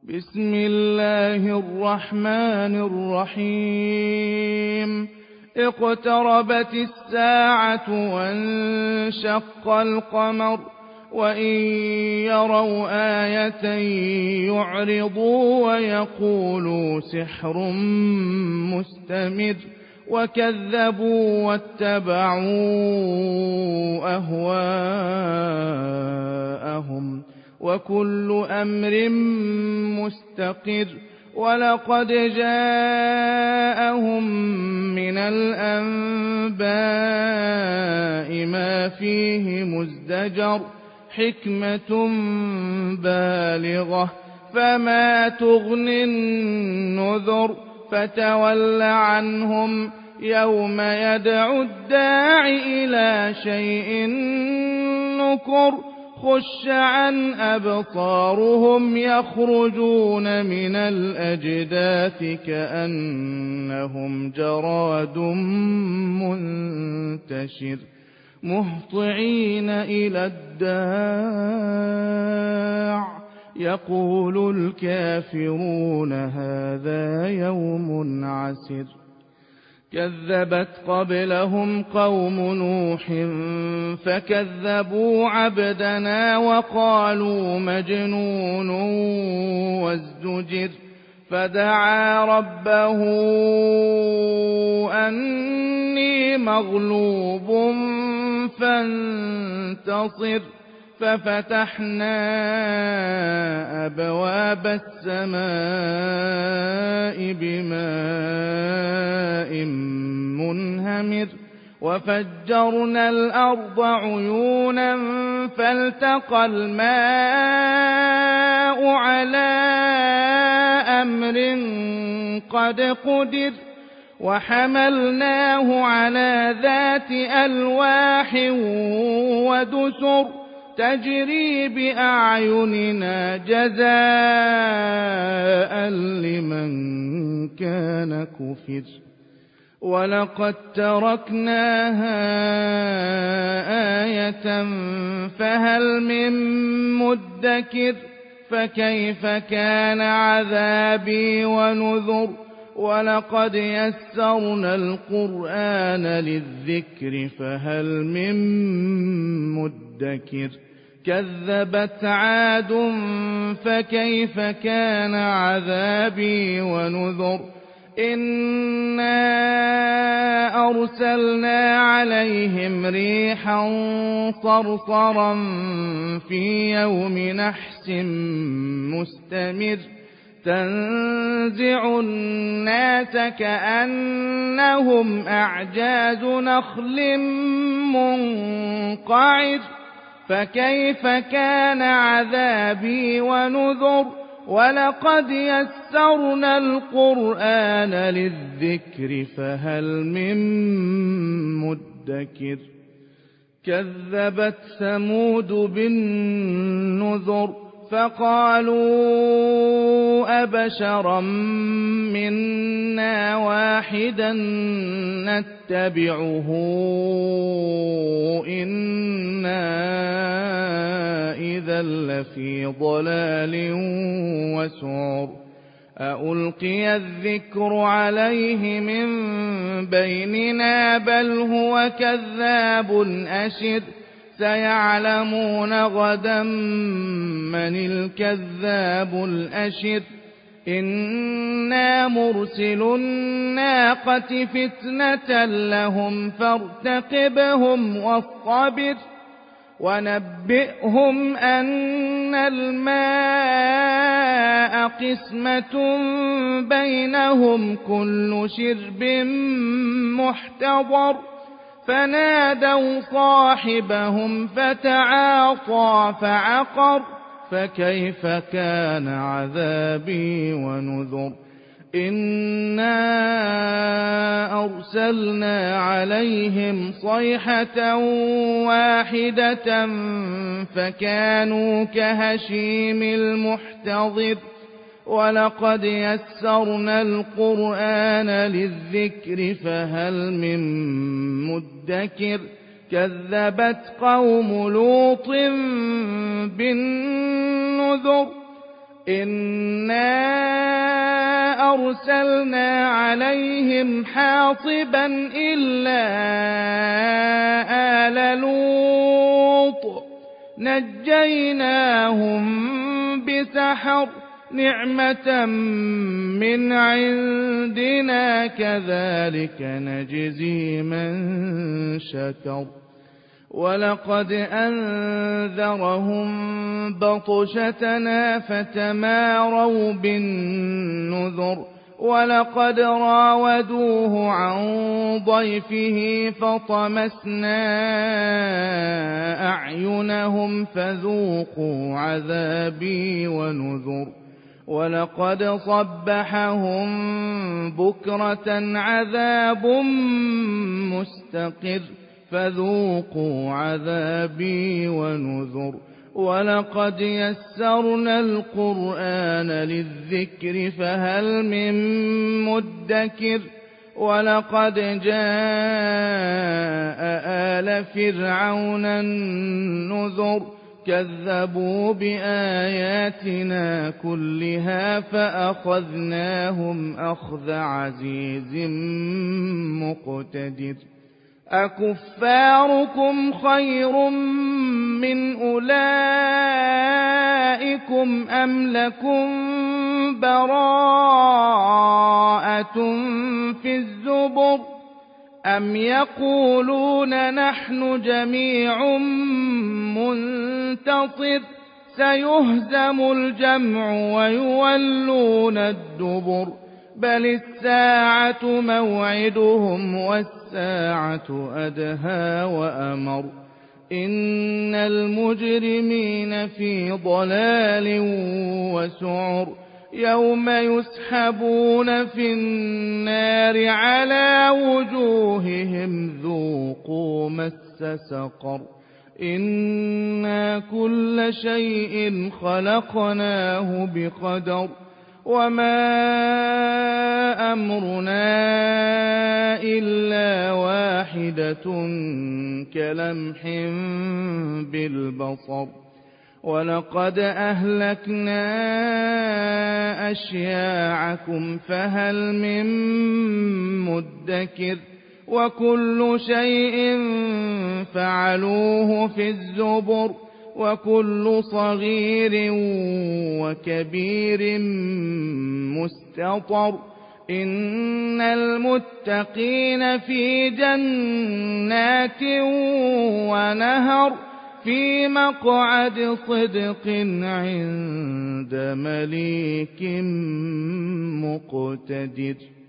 بسم الله الرحمن الرحيم اقتربت الساعة وانشق القمر وإن يروا آية يعرضوا ويقولوا سحر مستمر وكذبوا واتبعوا أهواءهم وكل أمر مستقر ولقد جاءهم من الأنباء ما فيه مزدجر حكمة بالغة فما تغني النذر فتول عنهم يوم يدعو الداع إلى شيء نكر خش عن أبصارهم يخرجون من الأجداث كأنهم جراد منتشر مهطعين إلى الداع يقول الكافرون هذا يوم عسر كذبت قبلهم قوم نوح فكذبوا عبدنا وقالوا مجنون وازدجر فدعا ربه أني مغلوب فانتصر ففتحنا أبواب السماء بماء منهمر وفجرنا الأرض عيونا فالتقى الماء على أمر قد قدر وحملناه على ذات ألواح ودسر تجري بأعيننا جزاء لمن كان كفر ولقد تركناها آية فهل من مدكر فكيف كان عذابي ونذر ولقد يسرنا القرآن للذكر فهل من مدكر كذبت عاد فكيف كان عذابي ونذر إنا أرسلنا عليهم ريحا صرصرا في يوم نحس مستمر تنزع الناس كأنهم أعجاز نخل منقعر فكيف كان عذابي ونذر ولقد يسرنا القرآن للذكر فهل من مدكر كذبت ثمود بالنذر فقالوا أبشرا منا واحدا نتبعه إنا إذا لفي ضلال وسعر أألقي الذكر عليه من بيننا بل هو كذاب أشر سيعلمون غدا من الكذاب الأشر إنا مرسل الناقة فتنة لهم فارتقبهم واصطبر ونبئهم أن الماء قسمة بينهم كل شرب محتضر فنادوا صاحبهم فتعاطى فعقر فكيف كان عذابي ونذر إنا أرسلنا عليهم صيحة واحدة فكانوا كهشيم المحتضر ولقد يسرنا القرآن للذكر فهل من مدكر كذبت قوم لوط بالنذر إِنَّا أَرْسَلْنَا عَلَيْهِمْ حَاصِبًا إِلَّا آلَ لُوطٍ نَجَّيْنَاهُم بِسَحَرٍ نِعْمَةً مِّنْ عِندِنَا كَذَٰلِكَ نَجْزِي مَن شَكَرَ وَلَقَدْ أَنذَرَهُم بَطْشَتَنَا فَتَمَارَوْا بِالنُّذُرِ وَلَقَدْ رَاوَدُوهُ عَن ضَيْفِهِ فَطَمَسْنَا أَعْيُنَهُمْ فَذُوقُوا عَذَابِي وَنُذُرِ وَلَقَدْ صَبَّحَهُم بُكْرَةً عَذَابٌ مُّسْتَقِرٌّ فَذُوقُوا عَذَابِي وَنُذُرِ وَلَقَدْ يَسَّرْنَا الْقُرْآنَ لِلذِّكْرِ فَهَلْ مِن مُّدَّكِرٍ وَلَقَدْ جَاءَ آلَ فِرْعَوْنَ النُّذُرُ كَذَّبُوا بِآيَاتِنَا كُلِّهَا فَأَخَذْنَاهُمْ أَخْذَ عَزِيزٍ مُّقْتَدِرٍ أَكُفَّارُكُمْ خَيْرٌ مِّنْ أُولَٰئِكُمْ أَمْ لَكُمْ بَرَاءَةٌ فِي الزُّبُرِ أَمْ يَقُولُونَ نَحْنُ جَمِيعٌ مُّنتَصِرٌ سَيُهْزَمُ الْجَمْعُ وَيُوَلُّونَ الدُّبُرَ بَلِ السَّاعَةُ مَوْعِدُهُمْ وَالسَّاعَةُ أَدْهَىٰ وَأَمَرُّ إِنَّ الْمُجْرِمِينَ فِي ضَلَالٍ وَسُعُرٍ يَوْمَ يُسْحَبُونَ فِي النَّارِ عَلَىٰ وُجُوهِهِمْ ذُوقُوا مَسَّ سَقَرَ إِنَّا كُلَّ شَيْءٍ خَلَقْنَاهُ بِقَدَرٍ وَمَا أَمْرُنَا إِلَّا وَاحِدَةٌ كَلَمْحٍ بِالْبَصَرِ وَلَقَدْ أَهْلَكْنَا أَشْيَاعَكُمْ فَهَلْ مِن مُّدَّكِرٍ وَكُلُّ شَيْءٍ فَعَلُوهُ فِي الزُّبُرِ وَكُلُّ صَغِيرٍ وَكَبِيرٍ مُّسْتَطَرٍ إِنَّ الْمُتَّقِينَ فِي جَنَّاتٍ وَنَهَرٍ فِي مَقْعَدِ صِدْقٍ عِندَ مَلِيكٍ مُّقْتَدِرٍ